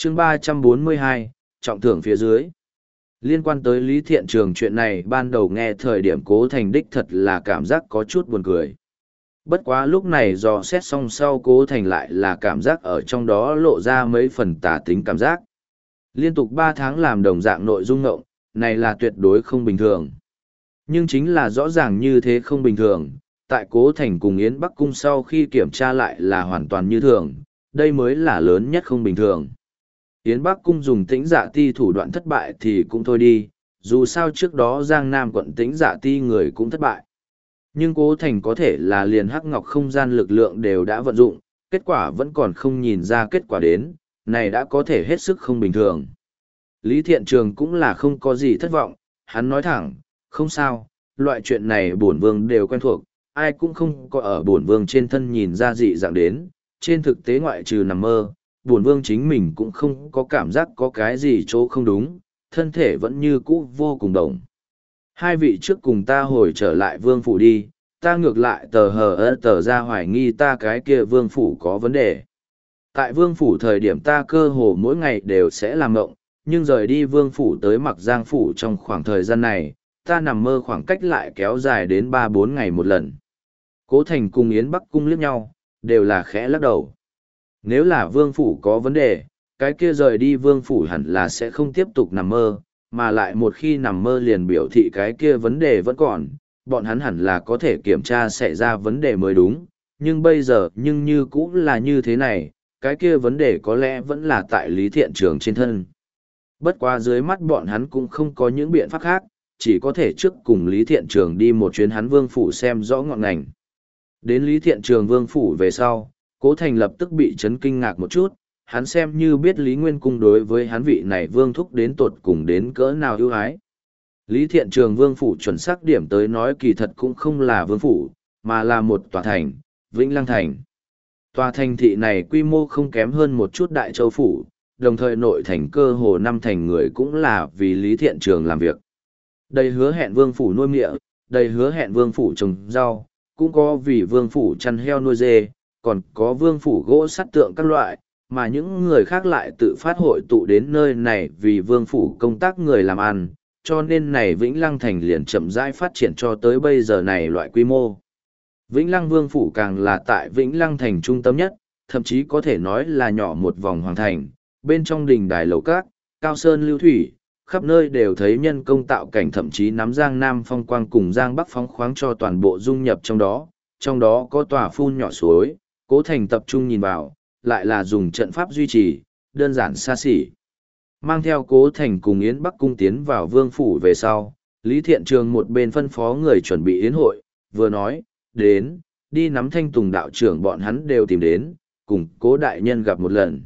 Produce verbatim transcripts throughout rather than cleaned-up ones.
chương ba trăm bốn mươi hai, trọng thưởng phía dưới. Liên quan tới Lý Thiện Trường chuyện này ban đầu nghe thời điểm Cố Thành đích thật là cảm giác có chút buồn cười. Bất quá lúc này dò xét xong sau Cố Thành lại là cảm giác ở trong đó lộ ra mấy phần tà tính cảm giác. Liên tục ba tháng làm đồng dạng nội dung ngộng, này là tuyệt đối không bình thường. Nhưng chính là rõ ràng như thế không bình thường, tại Cố Thành cùng Yến Bắc Cung sau khi kiểm tra lại là hoàn toàn như thường, đây mới là lớn nhất không bình thường. Yến Bắc Cung dùng Tĩnh Dạ Ti thủ đoạn thất bại thì cũng thôi đi, dù sao trước đó Giang Nam quận Tĩnh Dạ Ti người cũng thất bại. Nhưng Cố Thành có thể là liền hắc ngọc không gian lực lượng đều đã vận dụng, kết quả vẫn còn không nhìn ra kết quả đến, này đã có thể hết sức không bình thường. Lý Thiện Trường cũng là không có gì thất vọng, hắn nói thẳng, không sao, loại chuyện này bổn vương đều quen thuộc, ai cũng không có ở bổn vương trên thân nhìn ra dị dạng đến, trên thực tế ngoại trừ nằm mơ, bổn vương chính mình cũng không có cảm giác có cái gì chỗ không đúng, thân thể vẫn như cũ vô cùng đồng. Hai vị trước cùng ta hồi trở lại vương phủ đi, ta ngược lại tờ hờ ơ tờ ra hoài nghi ta cái kia vương phủ có vấn đề. Tại vương phủ thời điểm ta cơ hồ mỗi ngày đều sẽ làm ngộng, nhưng rời đi vương phủ tới mặc giang phủ trong khoảng thời gian này, ta nằm mơ khoảng cách lại kéo dài đến ba bốn ngày một lần. Cố Thành cùng Yến Bắc Cung liếc nhau, đều là khẽ lắc đầu. Nếu là vương phủ có vấn đề, cái kia rời đi vương phủ hẳn là sẽ không tiếp tục nằm mơ, mà lại một khi nằm mơ liền biểu thị cái kia vấn đề vẫn còn, bọn hắn hẳn là có thể kiểm tra xảy ra vấn đề mới đúng, nhưng bây giờ nhưng như cũng là như thế này, cái kia vấn đề có lẽ vẫn là tại Lý Thiện Trường trên thân. Bất quá dưới mắt bọn hắn cũng không có những biện pháp khác, chỉ có thể trước cùng Lý Thiện Trường đi một chuyến hắn vương phủ xem rõ ngọn ngành. Đến Lý Thiện Trường vương phủ về sau, Cố Thành lập tức bị chấn kinh ngạc một chút, hắn xem như biết Lý Nguyên Cung đối với hắn vị này vương thúc đến tột cùng đến cỡ nào ưu ái. Lý Thiện Trường vương phủ chuẩn xác điểm tới nói kỳ thật cũng không là vương phủ, mà là một tòa thành, Vĩnh Lăng Thành. Tòa thành thị này quy mô không kém hơn một chút Đại Châu Phủ, đồng thời nội thành cơ hồ năm thành người cũng là vì Lý Thiện Trường làm việc. Đầy hứa hẹn vương phủ nuôi mịa, đầy hứa hẹn vương phủ trồng rau, cũng có vì vương phủ chăn heo nuôi dê, còn có vương phủ gỗ sắt tượng các loại, mà những người khác lại tự phát hội tụ đến nơi này vì vương phủ công tác người làm ăn, cho nên này Vĩnh Lăng Thành liền chậm rãi phát triển cho tới bây giờ này loại quy mô. Vĩnh Lăng Vương Phủ càng là tại Vĩnh Lăng Thành trung tâm nhất, thậm chí có thể nói là nhỏ một vòng hoàng thành, bên trong đình đài lầu cát, cao sơn lưu thủy, khắp nơi đều thấy nhân công tạo cảnh, thậm chí nắm Giang Nam phong quang cùng Giang Bắc phóng khoáng cho toàn bộ dung nhập trong đó, trong đó có tòa phun nhỏ suối, Cố Thành tập trung nhìn vào, lại là dùng trận pháp duy trì, đơn giản xa xỉ. Mang theo Cố Thành cùng Yến Bắc Cung tiến vào vương phủ về sau, Lý Thiện Trường một bên phân phó người chuẩn bị yến hội, vừa nói, đến, đi nắm Thanh Tùng đạo trưởng bọn hắn đều tìm đến, cùng Cố đại nhân gặp một lần.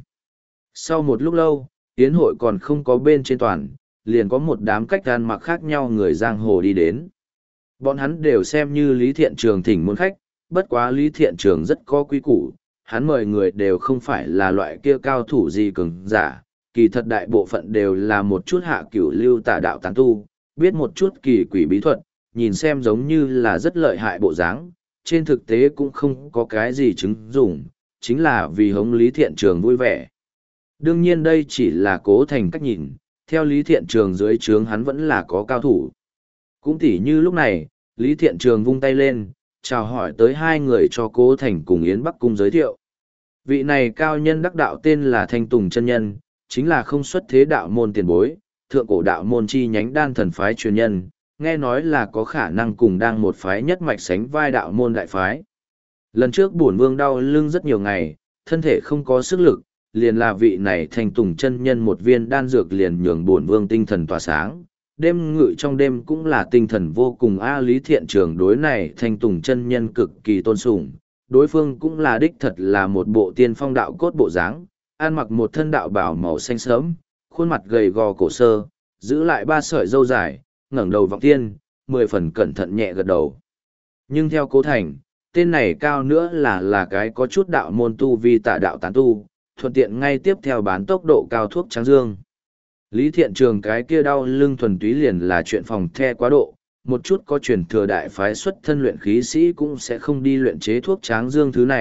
Sau một lúc lâu, yến hội còn không có bên trên toàn, liền có một đám cách ăn mặc khác nhau người giang hồ đi đến. Bọn hắn đều xem như Lý Thiện Trường thỉnh môn khách, bất quá Lý Thiện Trường rất có quý củ, hắn mời người đều không phải là loại kia cao thủ gì cường giả, kỳ thật đại bộ phận đều là một chút hạ cửu lưu tà đạo tán tu, biết một chút kỳ quỷ bí thuật, nhìn xem giống như là rất lợi hại bộ dáng, trên thực tế cũng không có cái gì chứng dụng, chính là vì hống Lý Thiện Trường vui vẻ. Đương nhiên đây chỉ là Cố Thành cách nhìn, theo Lý Thiện Trường dưới trướng hắn vẫn là có cao thủ. Cũng tỉ như lúc này, Lý Thiện Trường vung tay lên, chào hỏi tới hai người cho Cố Thành cùng Yến Bắc Cung giới thiệu. Vị này cao nhân đắc đạo tên là Thanh Tùng chân nhân, chính là không xuất thế đạo môn tiền bối, thượng cổ đạo môn chi nhánh đan thần phái truyền nhân, nghe nói là có khả năng cùng đang một phái nhất mạch sánh vai đạo môn đại phái. Lần trước bổn vương đau lưng rất nhiều ngày, thân thể không có sức lực, liền là vị này Thanh Tùng chân nhân một viên đan dược liền nhường bổn vương tinh thần tỏa sáng. Đêm ngự trong đêm cũng là tinh thần vô cùng a. Lý Thiện Trường đối này Thanh Tùng chân nhân cực kỳ tôn sùng, đối phương cũng là đích thật là một bộ tiên phong đạo cốt bộ dáng, ăn mặc một thân đạo bào màu xanh sớm, khuôn mặt gầy gò cổ sơ, giữ lại ba sợi râu dài, ngẩng đầu vọng tiên, mười phần cẩn thận nhẹ gật đầu. Nhưng theo Cố Thành, tên này cao nữa là là cái có chút đạo môn tu vi tà đạo tán tu, thuận tiện ngay tiếp theo bán tốc độ cao thuốc trắng dương. Lý Thiện Trường cái kia đau lưng thuần túy liền là chuyện phòng the quá độ, một chút có truyền thừa đại phái xuất thân luyện khí sĩ cũng sẽ không đi luyện chế thuốc tráng dương thứ này,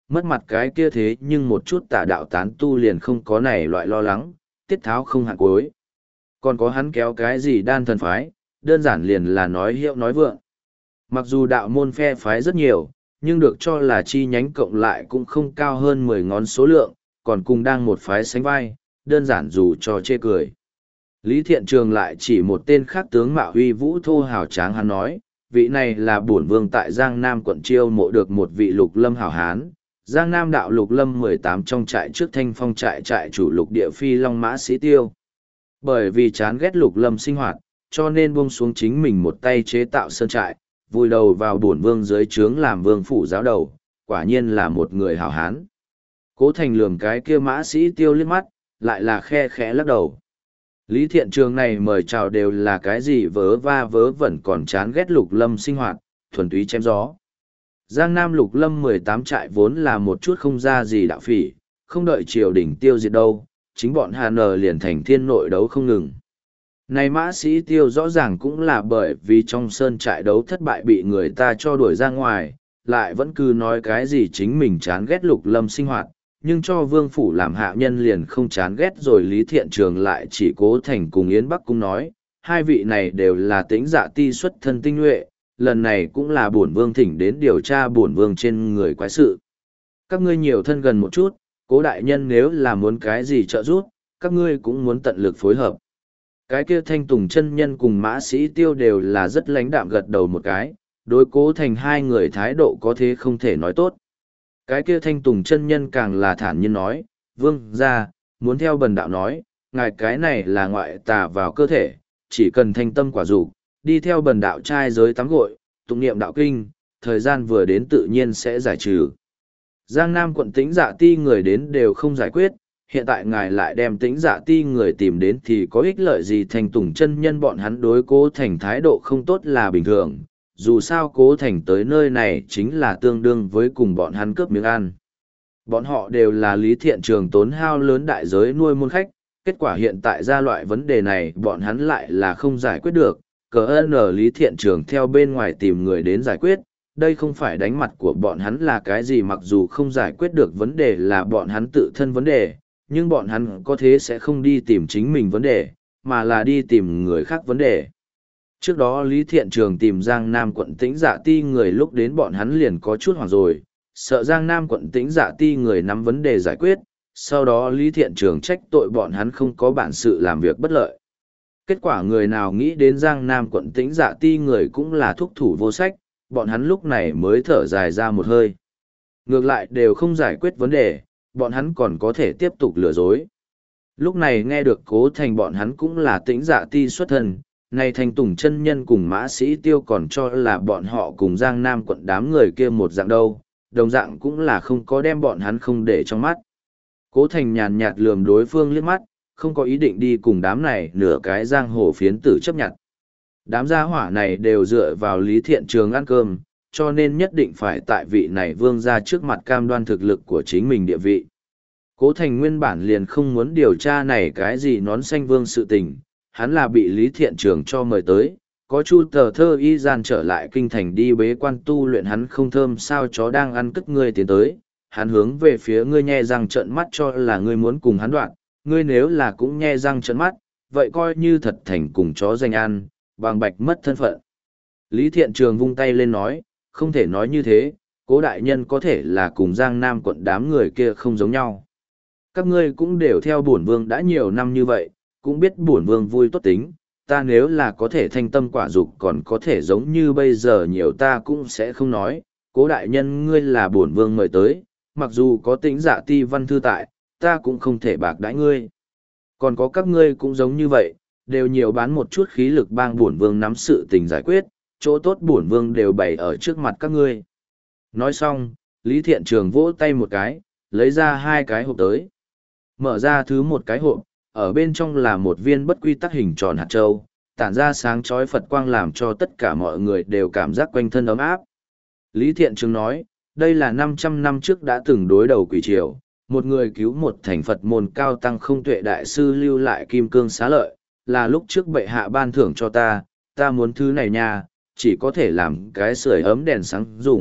mất mặt cái kia thế nhưng một chút tà đạo tán tu liền không có này loại lo lắng, tiết tháo không hạn cuối. Còn có hắn kéo cái gì đan thần phái, đơn giản liền là nói hiệu nói vượng. Mặc dù đạo môn phe phái rất nhiều, nhưng được cho là chi nhánh cộng lại cũng không cao hơn mười ngón số lượng, còn cùng đang một phái sánh vai, đơn giản dù cho chê cười. Lý Thiện Trường lại chỉ một tên khác tướng mạo huy vũ thô hào tráng hắn nói, vị này là bổn vương tại Giang Nam quận chiêu mộ được một vị lục lâm hảo hán, Giang Nam đạo lục lâm mười tám trong trại trước thanh phong trại trại chủ lục địa phi long mã sĩ tiêu. Bởi vì chán ghét lục lâm sinh hoạt, cho nên buông xuống chính mình một tay chế tạo sơn trại, vùi đầu vào bổn vương dưới trướng làm vương phủ giáo đầu, quả nhiên là một người hảo hán. Cố Thành lườm cái kia mã sĩ tiêu liếc mắt, lại là khe khẽ lắc đầu. Lý Thiện Trường này mời chào đều là cái gì vớ va vớ vẩn còn chán ghét lục lâm sinh hoạt, thuần túy chém gió. Giang Nam lục lâm mười tám trại vốn là một chút không ra gì đạo phỉ, không đợi triều đình tiêu diệt đâu, chính bọn Hà Nờ liền thành thiên nội đấu không ngừng. Này mã sĩ tiêu rõ ràng cũng là bởi vì trong sơn trại đấu thất bại bị người ta cho đuổi ra ngoài, lại vẫn cứ nói cái gì chính mình chán ghét lục lâm sinh hoạt, nhưng cho vương phủ làm hạ nhân liền không chán ghét rồi. Lý Thiện Trường lại chỉ Cố Thành cùng Yến Bắc cũng nói, hai vị này đều là tĩnh dạ ti xuất thân tinh nhuệ, lần này cũng là bổn vương thỉnh đến điều tra bổn vương trên người quái sự. Các ngươi nhiều thân gần một chút, Cố đại nhân nếu là muốn cái gì trợ giúp, các ngươi cũng muốn tận lực phối hợp. Cái kia Thanh Tùng chân nhân cùng mã sĩ tiêu đều là rất lãnh đạm gật đầu một cái, đối Cố Thành hai người thái độ có thế không thể nói tốt. Cái kia Thanh Tùng chân nhân càng là thản nhiên nói, vương ra, muốn theo bần đạo nói, ngài cái này là ngoại tà vào cơ thể, chỉ cần thanh tâm quả dục đi theo bần đạo trai giới tắm gội, tụng niệm đạo kinh, thời gian vừa đến tự nhiên sẽ giải trừ. Giang Nam quận Tĩnh Dạ ti người đến đều không giải quyết, hiện tại ngài lại đem Tĩnh Dạ ti người tìm đến thì có ích lợi gì? Thanh Tùng chân nhân bọn hắn đối Cố Thành thái độ không tốt là bình thường, dù sao Cố Thành tới nơi này chính là tương đương với cùng bọn hắn cướp miếng ăn. Bọn họ đều là Lý Thiện Trường tốn hao lớn đại giới nuôi môn khách, kết quả hiện tại ra loại vấn đề này bọn hắn lại là không giải quyết được, cờ ơn Lý Thiện Trường theo bên ngoài tìm người đến giải quyết, đây không phải đánh mặt của bọn hắn là cái gì. Mặc dù không giải quyết được vấn đề là bọn hắn tự thân vấn đề, nhưng bọn hắn có thế sẽ không đi tìm chính mình vấn đề, mà là đi tìm người khác vấn đề. Trước đó Lý Thiện Trường tìm Giang Nam quận Tĩnh Dạ ti người lúc đến bọn hắn liền có chút hoảng rồi, sợ Giang Nam quận Tĩnh Dạ ti người nắm vấn đề giải quyết, sau đó Lý Thiện Trường trách tội bọn hắn không có bản sự làm việc bất lợi. Kết quả người nào nghĩ đến Giang Nam quận Tĩnh Dạ ti người cũng là thúc thủ vô sách, bọn hắn lúc này mới thở dài ra một hơi. Ngược lại đều không giải quyết vấn đề, bọn hắn còn có thể tiếp tục lừa dối. Lúc này nghe được Cố Thành bọn hắn cũng là Tĩnh Dạ ti xuất thân, này Thanh Tùng chân nhân cùng mã sĩ tiêu còn cho là bọn họ cùng Giang Nam quận đám người kia một dạng đâu, đồng dạng cũng là không có đem bọn hắn không để trong mắt. Cố Thành nhàn nhạt lườm đối phương liếc mắt, không có ý định đi cùng đám này nửa cái giang hồ phiến tử chấp nhận. Đám gia hỏa này đều dựa vào Lý Thiện Trường ăn cơm, cho nên nhất định phải tại vị này vương ra trước mặt cam đoan thực lực của chính mình địa vị. Cố Thành nguyên bản liền không muốn điều tra này cái gì nón xanh vương sự tình, hắn là bị Lý Thiện Trường cho mời tới, có chu tờ thơ y gian trở lại kinh thành đi bế quan tu luyện, hắn không thơm sao chó đang ăn cất ngươi tiến tới, hắn hướng về phía ngươi nhe răng trợn mắt cho là ngươi muốn cùng hắn đoạn, ngươi nếu là cũng nhe răng trợn mắt, vậy coi như thật thành cùng chó danh ăn, bằng bạch mất thân phận. Lý Thiện Trường vung tay lên nói, không thể nói như thế, Cố đại nhân có thể là cùng Giang Nam quận đám người kia không giống nhau. Các ngươi cũng đều theo bổn vương đã nhiều năm như vậy, cũng biết bổn vương vui tốt tính, ta nếu là có thể thanh tâm quả dục còn có thể giống như bây giờ nhiều ta cũng sẽ không nói, Cố đại nhân ngươi là bổn vương mời tới, mặc dù có Tĩnh Dạ ti văn thư tại, ta cũng không thể bạc đãi ngươi. Còn có các ngươi cũng giống như vậy, đều nhiều bán một chút khí lực bang bổn vương nắm sự tình giải quyết, chỗ tốt bổn vương đều bày ở trước mặt các ngươi. Nói xong, Lý Thiện Trường vỗ tay một cái, lấy ra hai cái hộp tới. Mở ra thứ một cái hộp, ở bên trong là một viên bất quy tắc hình tròn hạt châu, tản ra sáng chói Phật quang làm cho tất cả mọi người đều cảm giác quanh thân ấm áp. Lý Thiện Trường nói, đây là năm trăm năm trước đã từng đối đầu quỷ triều, một người cứu một thành Phật môn cao tăng không tuệ đại sư lưu lại kim cương xá lợi, là lúc trước bệ hạ ban thưởng cho ta, ta muốn thứ này nha, chỉ có thể làm cái sưởi ấm đèn sáng dùng,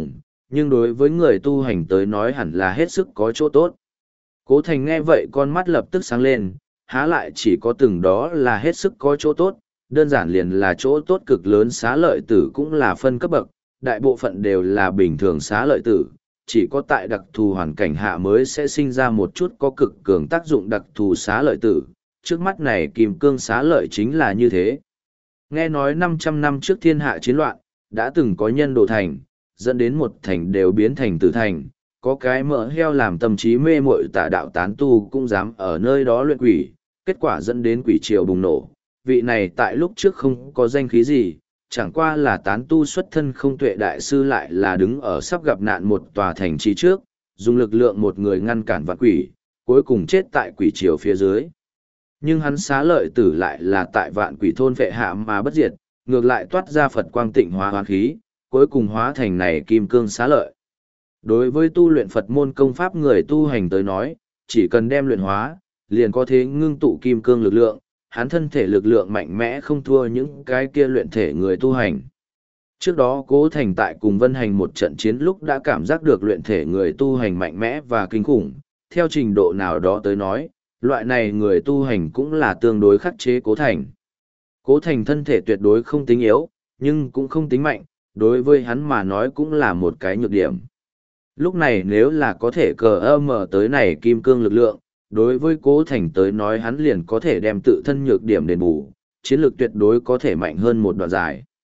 nhưng đối với người tu hành tới nói hẳn là hết sức có chỗ tốt. Cố Thành nghe vậy con mắt lập tức sáng lên, há lại chỉ có từng đó là hết sức có chỗ tốt, đơn giản liền là chỗ tốt cực lớn. Xá lợi tử cũng là phân cấp bậc, đại bộ phận đều là bình thường xá lợi tử, chỉ có tại đặc thù hoàn cảnh hạ mới sẽ sinh ra một chút có cực cường tác dụng đặc thù xá lợi tử. Trước mắt này kim cương xá lợi chính là như thế. Nghe nói năm trăm năm trước thiên hạ chiến loạn, đã từng có nhân đồ thành, dẫn đến một thành đều biến thành tử thành, có cái mỡ heo làm tâm trí mê muội tà đạo tán tu cũng dám ở nơi đó luyện quỷ, kết quả dẫn đến quỷ triều bùng nổ. Vị này tại lúc trước không có danh khí gì, chẳng qua là tán tu xuất thân không tuệ đại sư, lại là đứng ở sắp gặp nạn một tòa thành trì trước, dùng lực lượng một người ngăn cản vạn quỷ, cuối cùng chết tại quỷ triều phía dưới. Nhưng hắn xá lợi tử lại là tại vạn quỷ thôn vệ hạ mà bất diệt, ngược lại toát ra Phật quang tịnh hóa hoán khí, cuối cùng hóa thành này kim cương xá lợi. Đối với tu luyện Phật môn công pháp người tu hành tới nói, chỉ cần đem luyện hóa, liền có thể ngưng tụ kim cương lực lượng, hắn thân thể lực lượng mạnh mẽ không thua những cái kia luyện thể người tu hành. Trước đó Cố Thành tại cùng Vân Hành một trận chiến lúc đã cảm giác được luyện thể người tu hành mạnh mẽ và kinh khủng, theo trình độ nào đó tới nói, loại này người tu hành cũng là tương đối khắc chế Cố Thành. Cố Thành thân thể tuyệt đối không tính yếu, nhưng cũng không tính mạnh, đối với hắn mà nói cũng là một cái nhược điểm. Lúc này nếu là có thể cờ ơ mở tới này kim cương lực lượng, đối với Cố Thành tới nói hắn liền có thể đem tự thân nhược điểm đền bù, chiến lược tuyệt đối có thể mạnh hơn một đoạn dài.